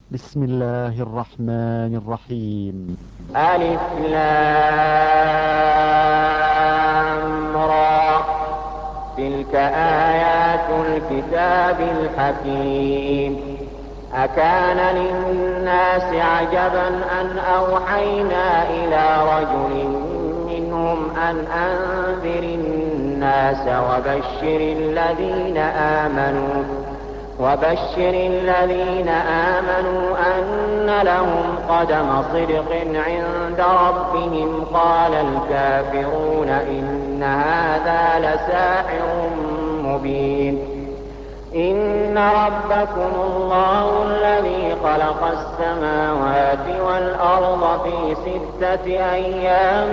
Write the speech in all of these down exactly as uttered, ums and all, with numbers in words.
بسم الله الرحمن الرحيم. ألف لام را. تلك آيات الكتاب الحكيم. أكان للناس عجبا أن أوحينا إلى رجل منهم أن أنذر الناس وبشر الذين آمنوا وبشر الذين آمنوا أن لهم قدم صدق عند ربهم. قال الكافرون إن هذا لساحر مبين. إن ربكم الله الذي خلق السماوات والأرض في ستة أيام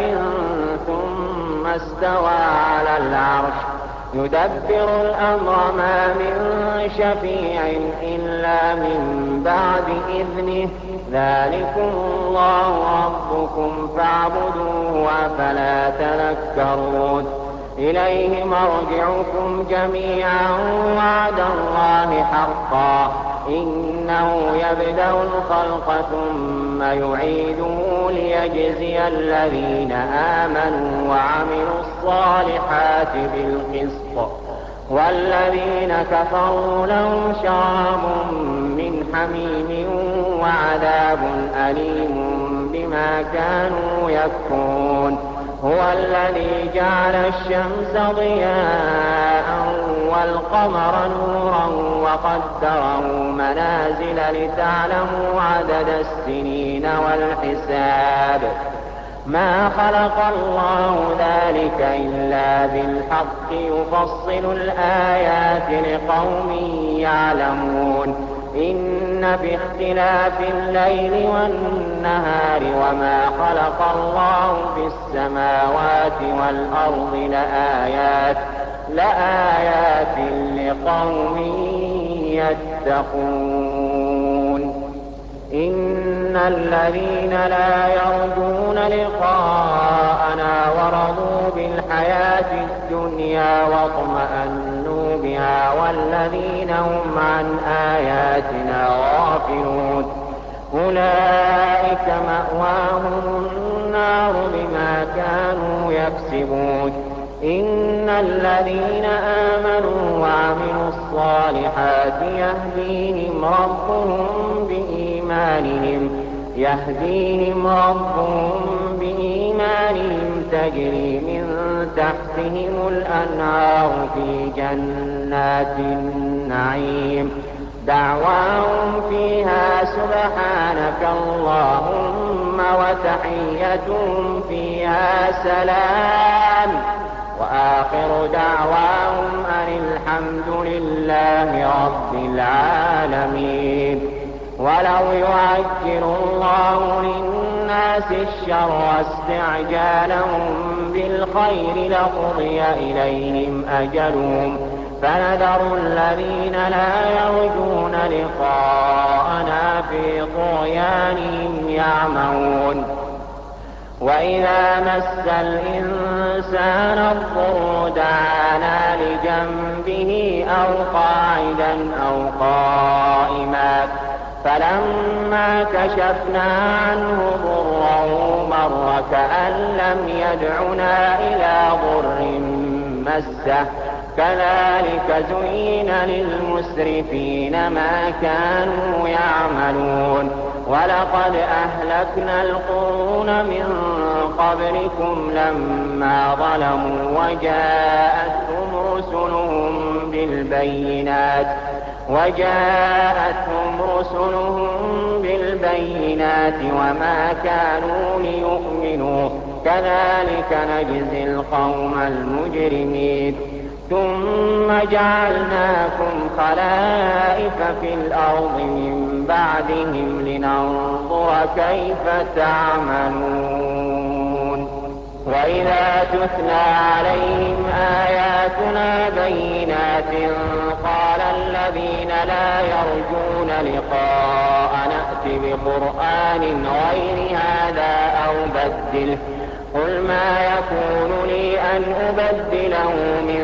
ثم استوى على العرش يدبر الأمر ما من شفيع إلا من بعد إذنه. ذلكم الله ربكم فاعبدوه أفلا تذكرون. إليه مرجعكم جميعا وعد الله حقا. إنه يبدأ الخلق ثم يعيده ليجزي الذين آمنوا وعملوا الصالحات بالقسط والذين كفروا لهم شراب من حميم وعذاب أليم بما كانوا يكفرون. هو الذي جعل الشمس ضياء والقمر نورا وقدره منازل لتعلموا عدد السنين والحساب. ما خلق الله ذلك إلا بالحق يفصل الآيات لقوم يعلمون. إن في اختلاف الليل والنهار وما خلق الله في السماوات والأرض لآيات لآيات لقوم يتقون. إن الذين لا يرجون لقاءنا ورضوا بالحياة الدنيا واطمأنوا بها والذين هم عن آياتنا غافلون أولئك مأواهم النار بما كانوا يكسبون. إن الذين آمنوا وعملوا الصالحات يهديهم ربهم بإيمانهم يهديهم ربهم بإيمانهم تجري من تحتهم الأنهار في جنات النعيم. دعواهم فيها سبحانك اللهم وتحيتهم فيها سلام وآخر دعواهم أن الحمد لله رب العالمين. ولو يعجل الله للناس الشر استعجالهم بالخير لقضي إليهم أجلهم فنذر الذين لا يرجون لقاءنا في طغيانهم يعمهون. وإذا مس الإنسان الضر دعانا لجنبه أو قاعدا أو قائما فلما كشفنا عنه ضره مر كأن لم يدعنا إلى ضر مسه. كذلك زين للمسرفين ما كانوا يعملون. ولقد أهلكنا القرون من قبلكم لما ظلموا وجاءتهم رسلهم بالبينات وجاءتهم رسلهم بالبينات وما كانوا ليؤمنوا. كذلك نجزي القوم المجرمين. ثم جعلناكم خلائف في الأرض من بعدهم لننظر كيف تعملون. وإذا تتلى عليهم آياتنا بينات قال الذين لا يرجون لقاء نأت بقرآن غير هذا أو بدله. قل ما يكون لي أن أبدله من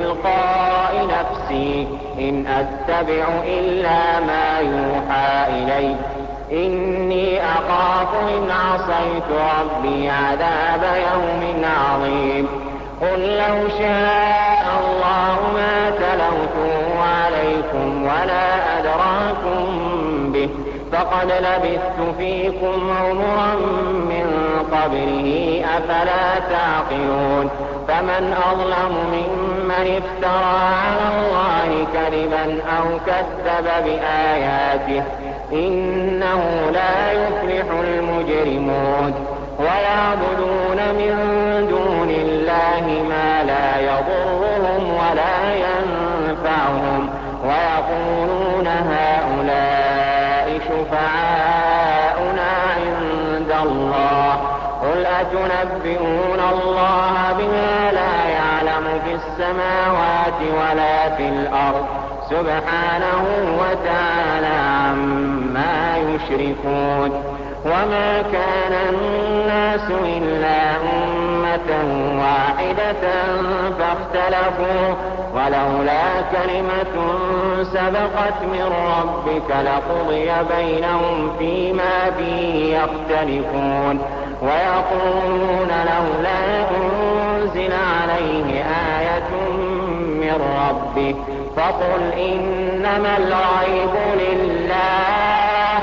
تلقاء نفسي إن أتبع إلا ما يوحى إلي علي إني أخاف إن عصيت ربي عذاب يوم عظيم قل لو شاء الله ما تلوته عليكم ولا أدراكم به فقد لبثت فيكم عمرا من قبله أفلا تعقلون فمن أظلم ممن افترى على الله كذبا أو كذب بآياته إنه لا يفلح المجرمون ويعبدون من دون الله ما لا يضرهم ولا ينفعهم ويقولون هؤلاء شفعاؤنا عند الله قل أتنبئون الله بما لا يعلم في السماوات ولا في الأرض سبحانه وتعالى عما يشركون وما كان الناس إلا أمة واحدة فاختلفوا ولولا كلمة سبقت من ربك لقضي بينهم فيما فيه يختلفون ويقولون لولا أنزل عليه آية من ربه فقل إنما الغيب لله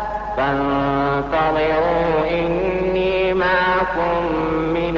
فانتظروا إني معكم من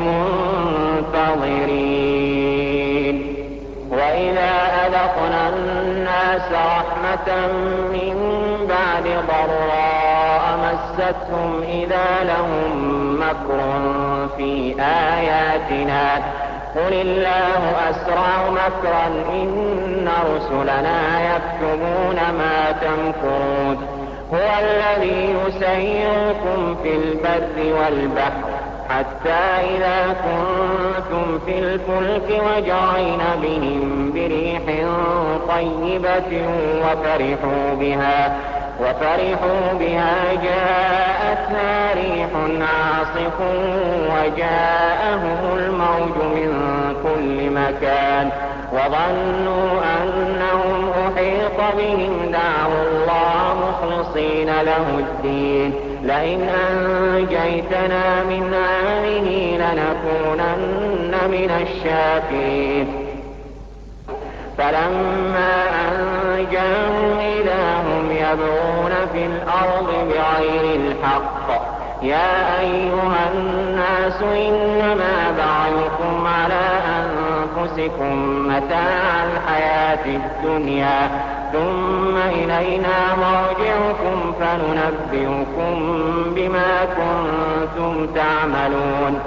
المنتظرين وإذا أذقنا الناس رحمة من بعد ضراء مستهم إذا لهم مكر في آياتنا قل الله أسرع مكرا إن رسلنا يكتبون ما تمكرون هو الذي يسيركم في البر والبحر حتى إذا كنتم في الفلك وجرين بهم بريح طيبة وفرحوا بها وفرحوا بها جاءتها ريح عاصف وجاءهم الموج من كل مكان وظنوا أنهم أحيط بهم دعوا الله مخلصين له الدين لئن أنجيتنا من هذه لنكونن من الشاكرين فلما أنجاهم إذا هم يبغون في الأرض بغير الحق يا أيها الناس إنما بعيكم على أنفسكم متاع الحياة الدنيا ثم إلينا مرجعكم فننبئكم بما كنتم تعملون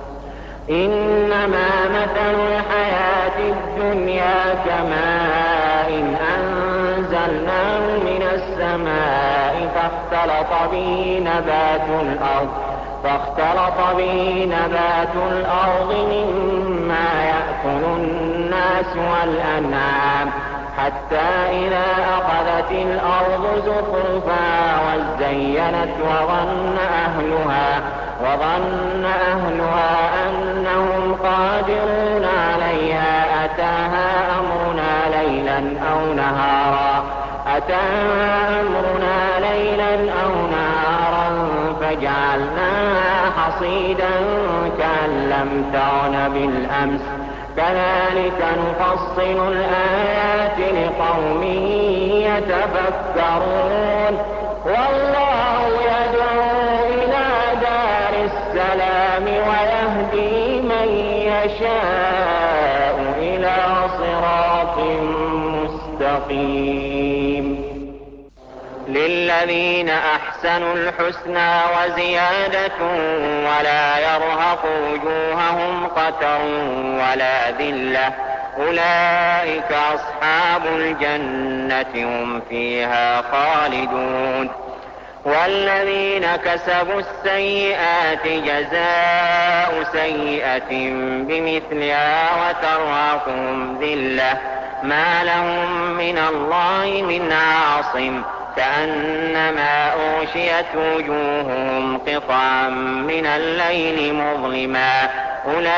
إنما مثل الحياة الدنيا كماء أنزلناه من السماء فاختلط به نبات الأرض فاختلط به نبات الأرض مما يأكل الناس والأنعام حتى إذا أخذت الأرض زخرفها وزينت وظن أهلها وظن أهلها أنهم قادرون عليها أتاها أمرنا ليلا أو نهارا أتاها أمرنا ليلا أو نهارا فجعلناها حصيدا كأن لم تغن بالأمس كذلك نفصل الآيات لقوم يتفكرون والله يدعو إلى دار السلام ويهدي من يشاء إلى صراط مستقيم للذين أحسنوا الحسنى وزيادة ولا يرهق وجوههم قتر ولا ذلة أولئك أصحاب الجنة هم فيها خالدون والذين كسبوا السيئات جزاء سيئة بمثلها وترهقهم ذلة ما لهم من الله من عاصم كأنما أغشيت وجوههم قطعا من الليل مظلما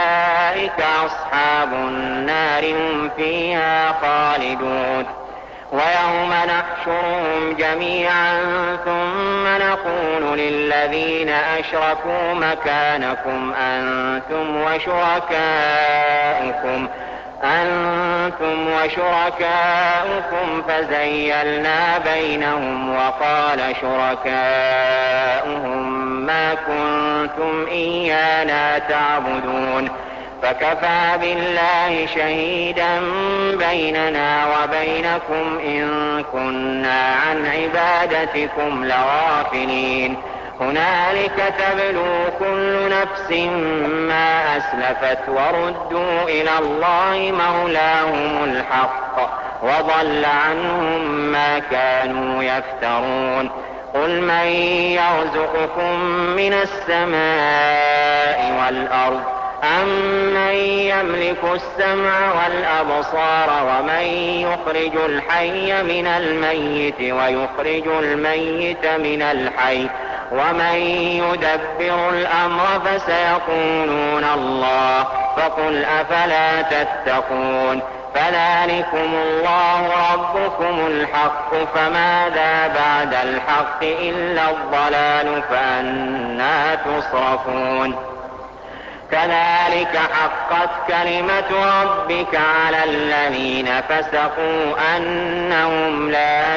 أولئك أصحاب النار هم فيها خالدون ويوم نحشرهم جميعا ثم نقول للذين أشركوا مكانكم أنتم وشركاؤكم أنتم وشركاؤكم فزيلنا بينهم وقال شركاؤهم ما كنتم إيانا تعبدون فكفى بالله شهيدا بيننا وبينكم إن كنا عن عبادتكم لغافلين هنالك تبلو كل نفس ما أسلفت وردوا إلى الله مولاهم الحق وضل عنهم ما كانوا يفترون قل من يرزقكم من السماء والأرض أمن يملك السمع والأبصار ومن يخرج الحي من الميت ويخرج الميت من الحي ومن يدبر الأمر فسيقولون الله فقل أفلا تتقون فذلكم الله ربكم الحق فماذا بعد الحق إلا الضلال فأنى تصرفون كذلك حقت كلمة ربك على الذين فسقوا أنهم لا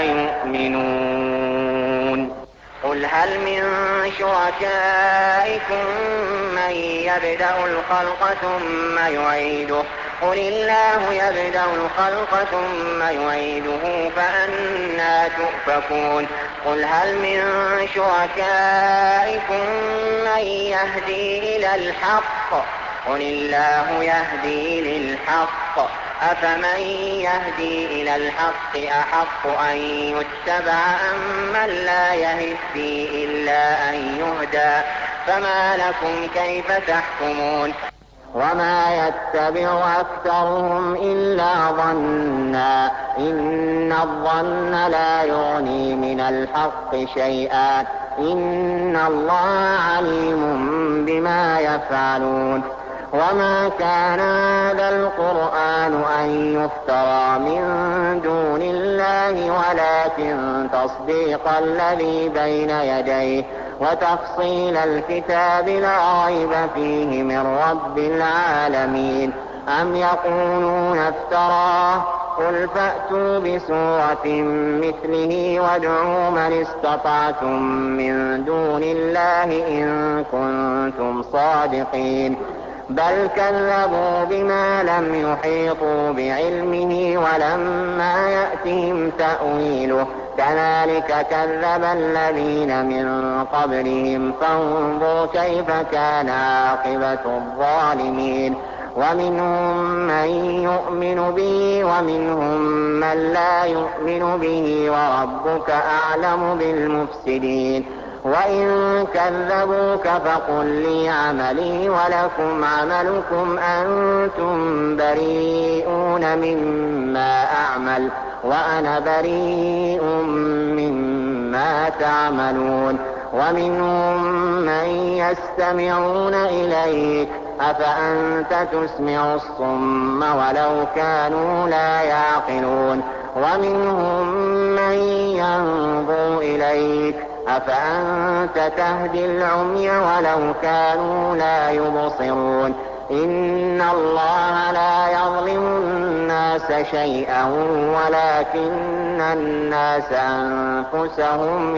يؤمنون قل هل من شركائكم من يبدأ الخلق ثم يعيده قل الله يبدأ الخلق ثم يعيده فأنى تؤفكون قل هل من شركائكم من يهدي إلى الحق قل الله يهدي للحق أفمن يهدي إلى الحق أحق أن يتبع أم من لا يهدي إلا أن يهدى فما لكم كيف تحكمون وما يتبع أكثرهم إلا ظنا إن الظن لا يغني من الحق شيئا إن الله عليم بما يفعلون وما كان هذا القرآن أن يفترى من دون الله ولكن تصديق الذي بين يديه وتفصيل الكتاب لا ريب فيه من رب العالمين أم يقولون افتراه قل فأتوا بسورة مثله وادعوا من استطعتم من دون الله إن كنتم صادقين بل كذبوا بما لم يحيطوا بعلمه ولما يأتهم تأويله كذلك كذب الذين من قبلهم فانظر كيف كان عاقبة الظالمين ومنهم من يؤمن به ومنهم من لا يؤمن به وربك أعلم بالمفسدين وإن كذبوك فقل لي عملي ولكم عملكم أنتم بريئون مما أعمل وأنا بريء مما تعملون ومنهم من يستمعون إليك أفأنت تسمع الصم ولو كانوا لا يعقلون ومنهم من ينظر إليك أفأنت تهدي العمي ولو كانوا لا يبصرون إن الله لا يظلم الناس شيئا ولكن الناس أنفسهم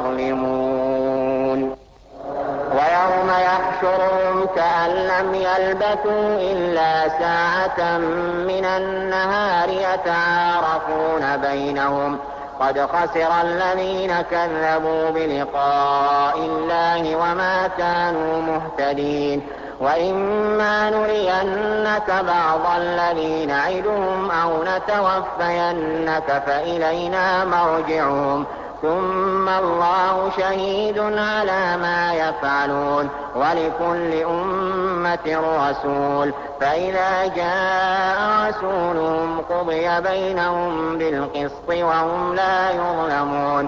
يظلمون ويوم يحشرهم كأن لم يلبثوا إلا ساعة من النهار يتعارفون بينهم قد خسر الذين كذبوا بلقاء الله وما كانوا مهتدين وإما نرينك بعض الذي نعدهم أو نتوفينك فإلينا مرجعهم ثم الله شهيد على ما يفعلون ولكل أمة رسول فإذا جاء رسولهم قضي بينهم بالقسط وهم لا يظلمون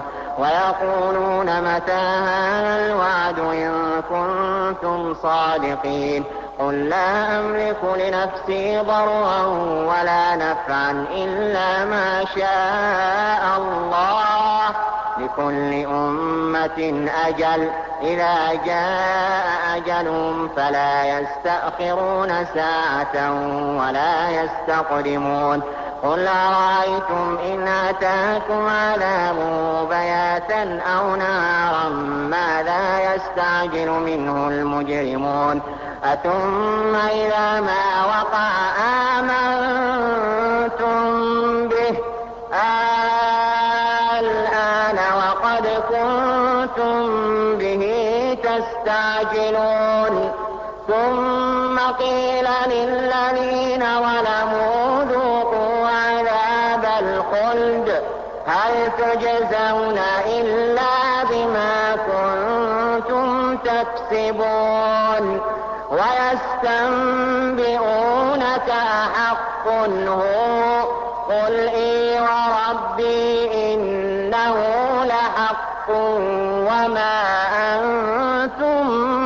ويقولون متى هذا الوعد إن كنتم صادقين قل لا أملك لنفسي ضرا ولا نفعا إلا ما شاء الله، لكل أمة أجل، إذا جاء أجلهم فلا يستأخرون ساعة ولا يستقدمون. قل أرأيتم إن أتاكم عذابه بياتا أو نهارا ماذا يستعجل منه المجرمون؟ أثم إذا ما وقع آمنتم به الآن وقد كنتم به تستعجلون. ثم قيل للذين ظلموا ذوقوا عذاب الخلد هل تجزون إلا بما كنتم تكسبون. ويستنبئونك أحق هو قل إي وربي إنه لحق وما أنتم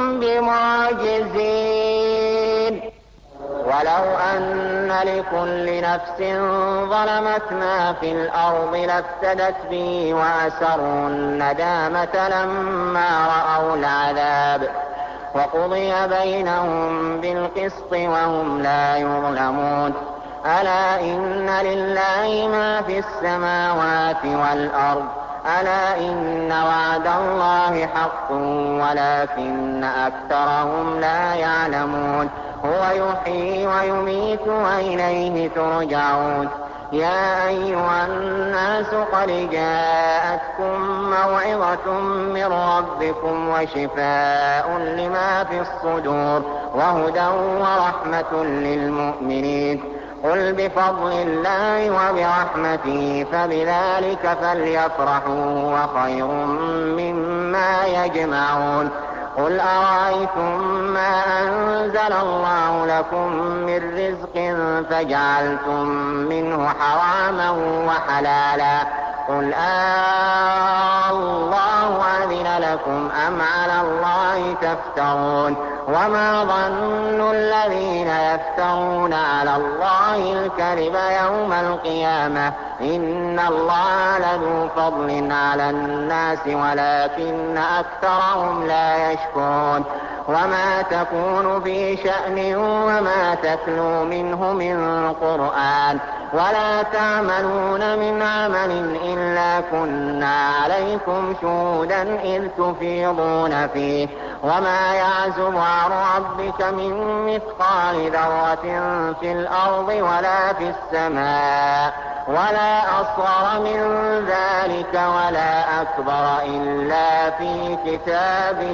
بمعجزين. ولو أن لكل نفس ظلمت ما في الأرض لافتدت به وأسروا الندامة لما رأوا العذاب وقضي بينهم بالقسط وهم لا يظلمون. ألا إن لله ما في السماوات والأرض ألا إن وعد الله حق ولكن أكثرهم لا يعلمون. هو يحيي ويميت وإليه ترجعون. يا أيها الناس قد جاءتكم موعظة من ربكم وشفاء لما في الصدور وهدى ورحمة للمؤمنين. قل بفضل الله وبرحمته فبذلك فليفرحوا هو خير مما يجمعون. قل أرأيتم ما أنزل الله لكم من رزق فجعلتم منه حراما وحلالا قل آه الله أذن لكم أم على الله تفترون. وما ظن الذين يفترون على الله الكذب يوم القيامة إن الله لذو فضل على الناس ولكن أكثرهم لا يشكرون. وما تكون في شأن وما تتلو منه من قرآن ولا تعملون من عمل إلا كنا عليكم شهودا إذ تفيضون فيه. وما يعزب عن ربك من مثقال ذرة في الأرض ولا في السماء ولا أصغر من ذلك ولا أكبر إلا في كتاب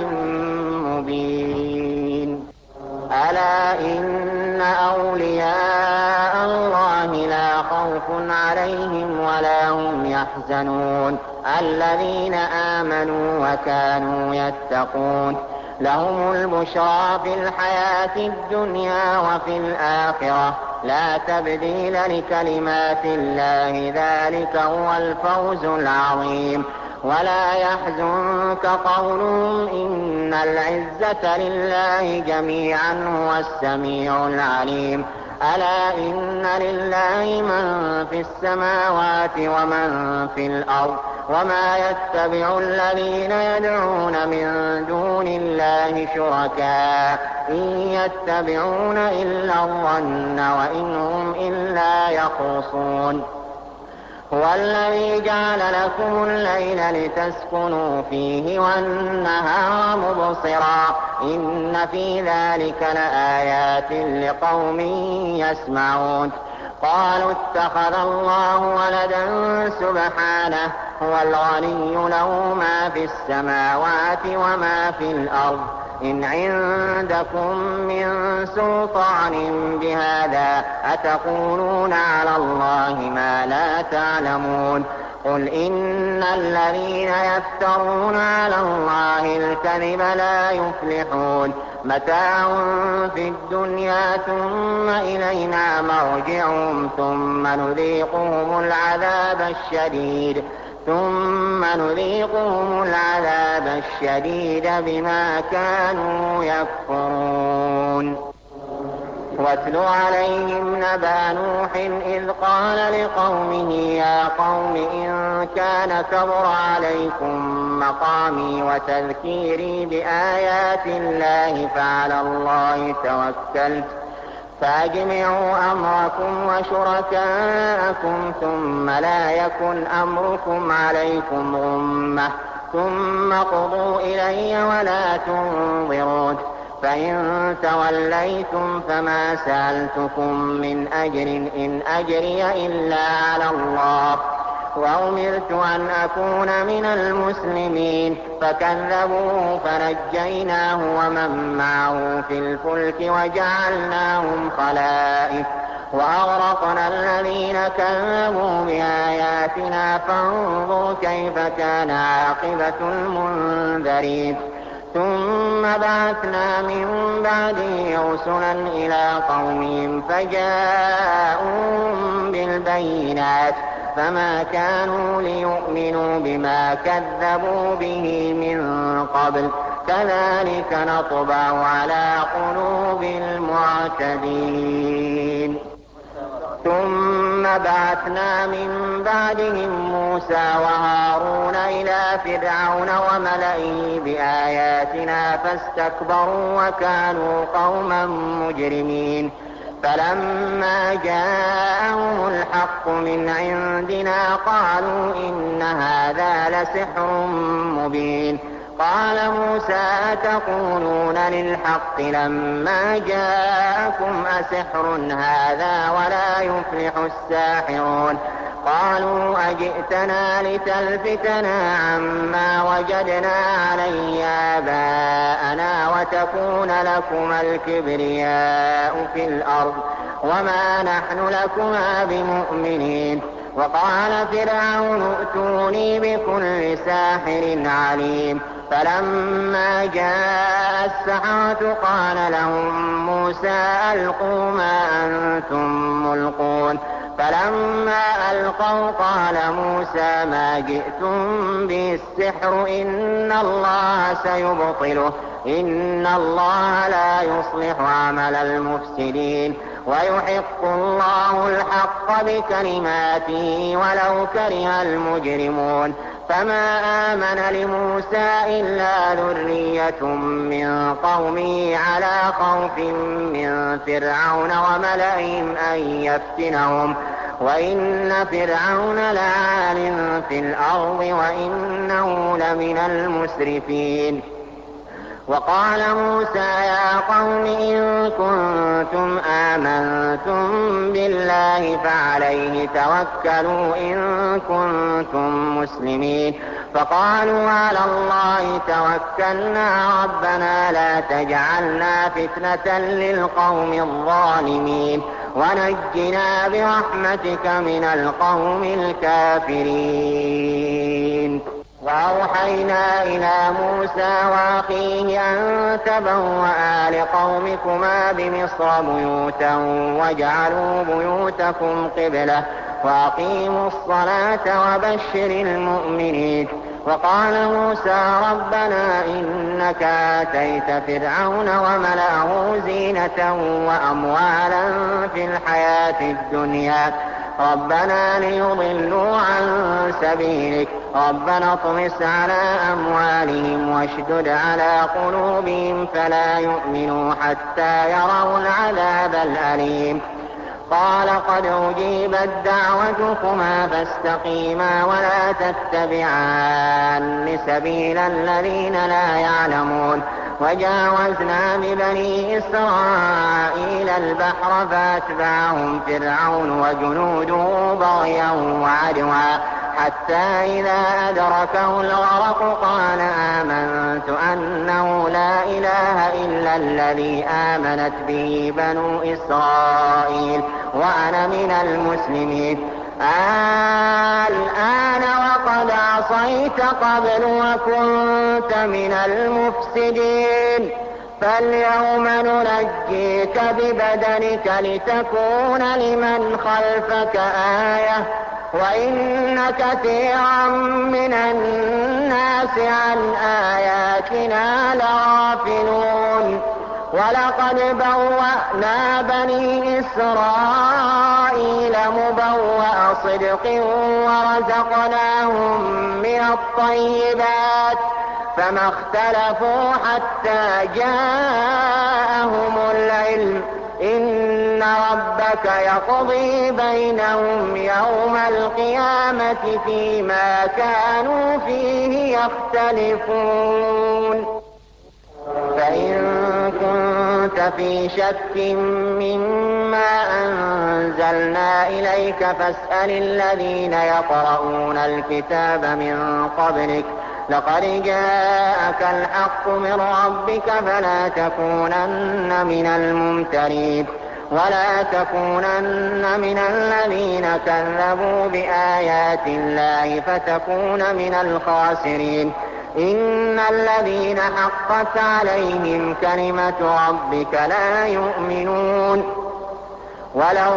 مبين. ألا إن أولياء الله لا خوف عليهم ولا هم يحزنون الذين آمنوا وكانوا يتقون. لهم البشرى في الحياة الدنيا وفي الآخرة لا تبديل لكلمات الله ذلك هو الفوز العظيم. ولا يحزنك قولهم إن العزة لله جميعا هو السميع العليم. ألا إن لله من في السماوات ومن في الأرض وما يتبع الذين يدعون من دون الله شركاء إن يتبعون إلا الظن وإن هم إلا يخرصون. هو الذي جعل لكم الليل لتسكنوا فيه والنهار مبصرا إن في ذلك لآيات لقوم يسمعون. قالوا اتخذ الله ولدا سبحانه هو الغني له ما في السماوات وما في الأرض إن عندكم من سلطان بهذا أتقولون على الله ما لا تعلمون. قل إن الذين يفترون على الله الكذب لا يفلحون. متاع في الدنيا ثم إلينا مرجعهم ثم نذيقهم العذاب الشديد ثم نذيقهم العذاب الشديد بما كانوا يكفرون. واتل عليهم نبأ نوح إذ قال لقومه يا قوم إن كان كبر عليكم مقامي وتذكيري بآيات الله فعلى الله توكلت فأجمعوا أمركم وشركاءكم ثم لا يكن أمركم عليكم غمة ثم قضوا إلي ولا تنظرون فإن توليتم فما سألتكم من أجر إن أجري إلا على الله وأمرت أن أكون من المسلمين فكذبوه فنجيناه ومن معه في الفلك وجعلناهم خلائف وأغرقنا الذين كذبوا بآياتنا فانظر كيف كان عاقبة المنذرين ثم بعثنا من بعده رسلا إلى قومهم فجاءوهم بالبينات فما كانوا ليؤمنوا بما كذبوا به من قبل كذلك نطبع على قلوب المعتدين ثم بعثنا من بعدهم موسى وهارون إلى فرعون وملئه بآياتنا فاستكبروا وكانوا قوما مجرمين فلما جاءهم الحق من عندنا قالوا إن هذا لسحر مبين قال موسى أتقولون للحق لما جاءكم أسحر هذا ولا يفلح الساحرون قالوا أجئتنا لتلفتنا عما وجدنا عليه آباءنا وتكون لكما الكبرياء في الأرض وما نحن لكما بمؤمنين وقال فرعون ائتوني بكل ساحر عليم فلما جاء السحرة قال لهم موسى ألقوا ما أنتم ملقون فلما ألقوا قال موسى ما جئتم به السحر إن الله سيبطله إن الله لا يصلح عمل المفسدين ويحق الله الحق بكلماته ولو كره المجرمون فما آمن لموسى إلا ذرية من قومه على خوف من فرعون وملئهم أن يفتنهم وإن فرعون لعال في الأرض وإنه لمن المسرفين وقال موسى يا قوم إن كنتم آمنتم بالله فعليه توكلوا إن كنتم مسلمين فقالوا على الله توكلنا ربنا لا تجعلنا فتنة للقوم الظالمين ونجنا برحمتك من القوم الكافرين وأوحينا إلى موسى وأخيه أن تبوأ لقومكما بمصر بيوتا واجعلوا بيوتكم قبلة وأقيموا الصلاة وبشر المؤمنين وقال موسى ربنا إنك آتيت فرعون وملأه زينة وأموالا في الحياة الدنيا ربنا ليضلوا عن سبيلك ربنا اطمس على أموالهم واشدد على قلوبهم فلا يؤمنوا حتى يروا العذاب الأليم قال قد أجيبت دعوتكما فاستقيما ولا تتبعان سبيل الذين لا يعلمون وجاوزنا ببني إسرائيل البحر فأتبعهم فرعون وجنوده بغيا وعدوا حتى إذا أدركه الغرق قال آمنت أنه لا إله إلا الذي آمنت به بنو إسرائيل وأنا من المسلمين الآن وقد عصيت قبل وكنت من المفسدين فاليوم ننجيك ببدنك لتكون لمن خلفك آية وإن كثيرا من الناس عن آياتنا لغافلون ولقد بوأنا بني إسرائيل مبوأ صدق ورزقناهم من الطيبات فما اختلفوا حتى جاءهم العلم إن ربك يقضي بينهم يوم القيامة فيما كانوا فيه يختلفون. فإن كنت في شك مما أنزلنا إليك فاسأل الذين يقرؤون الكتاب من قبلك لقد جاءك الحق من ربك فلا تكونن من الممترين ولا تكونن من الذين كذبوا بآيات الله فتكون من الخاسرين. إن الذين حقت عليهم كلمة ربك لا يؤمنون ولو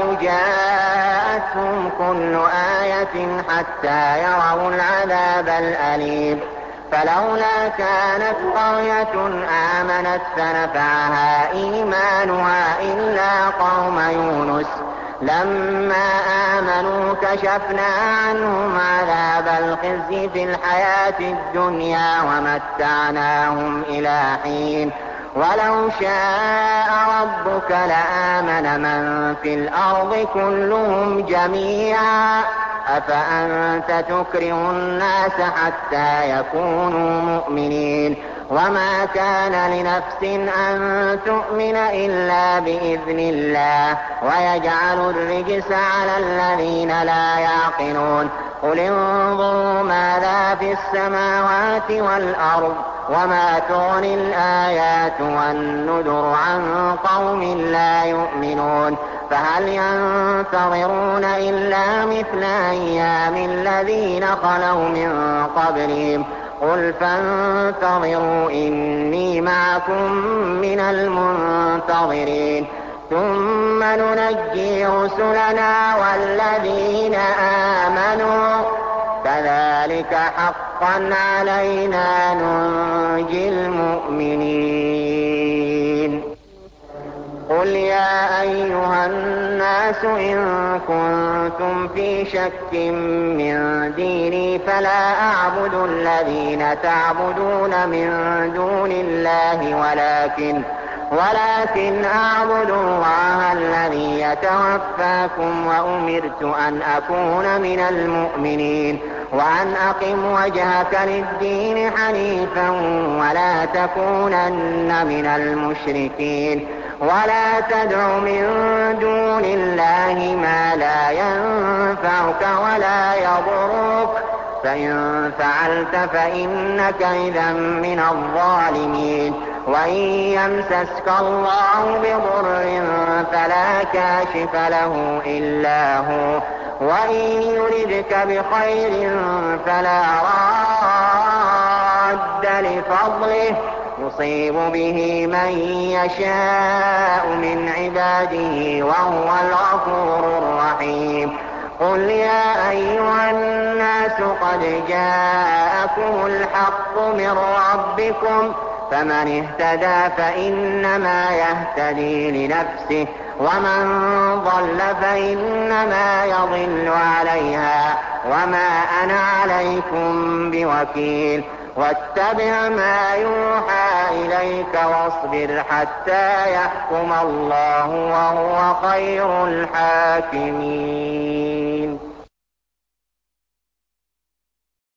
جاءتهم كل آية حتى يروا العذاب الأليم. فلولا كانت قرية آمنت فنفعها إيمانها إلا قوم يونس لما آمنوا كشفنا عنهم عذاب الخزي في الحياة الدنيا ومتعناهم إلى حين. ولو شاء ربك لآمن من في الأرض كلهم جميعا أفأنت تكره الناس حتى يكونوا مؤمنين وما كان لنفس أن تؤمن إلا بإذن الله ويجعل الرجس على الذين لا يعقلون. قل انظروا ماذا في السماوات والأرض وما تغني الآيات والنذر عن قوم لا يؤمنون. فهل ينتظرون إلا مثل أيام الذين خلوا من قبلهم قل فانتظروا إني معكم من المنتظرين ثم ننجي رسلنا والذين آمنوا كذلك حقا علينا ننجي المؤمنين. قل يا أيها الناس إن كنتم في شك من ديني فلا أعبد الذين تعبدون من دون الله ولكن ولكن أعبد الله الذي يتوفاكم وأمرت أن أكون من المؤمنين وأن أقم وجهك للدين حنيفا ولا تكونن من المشركين ولا تدع من دون الله ما لا ينفعك ولا يضرك فإن فعلت فإنك إذا من الظالمين. وإن يمسسك الله بضر فلا كاشف له إلا هو وإن يردك بخير فلا راد لفضله يصيب به من يشاء من عباده وهو الغفور الرحيم. قل يا أيها الناس قد جاءكم الحق من ربكم فمن اهتدى فإنما يهتدي لنفسه ومن ضل فإنما يضل عليها وما أنا عليكم بوكيل. واتبع ما يوحى إليك واصبر حتى يحكم الله وهو خير الحاكمين.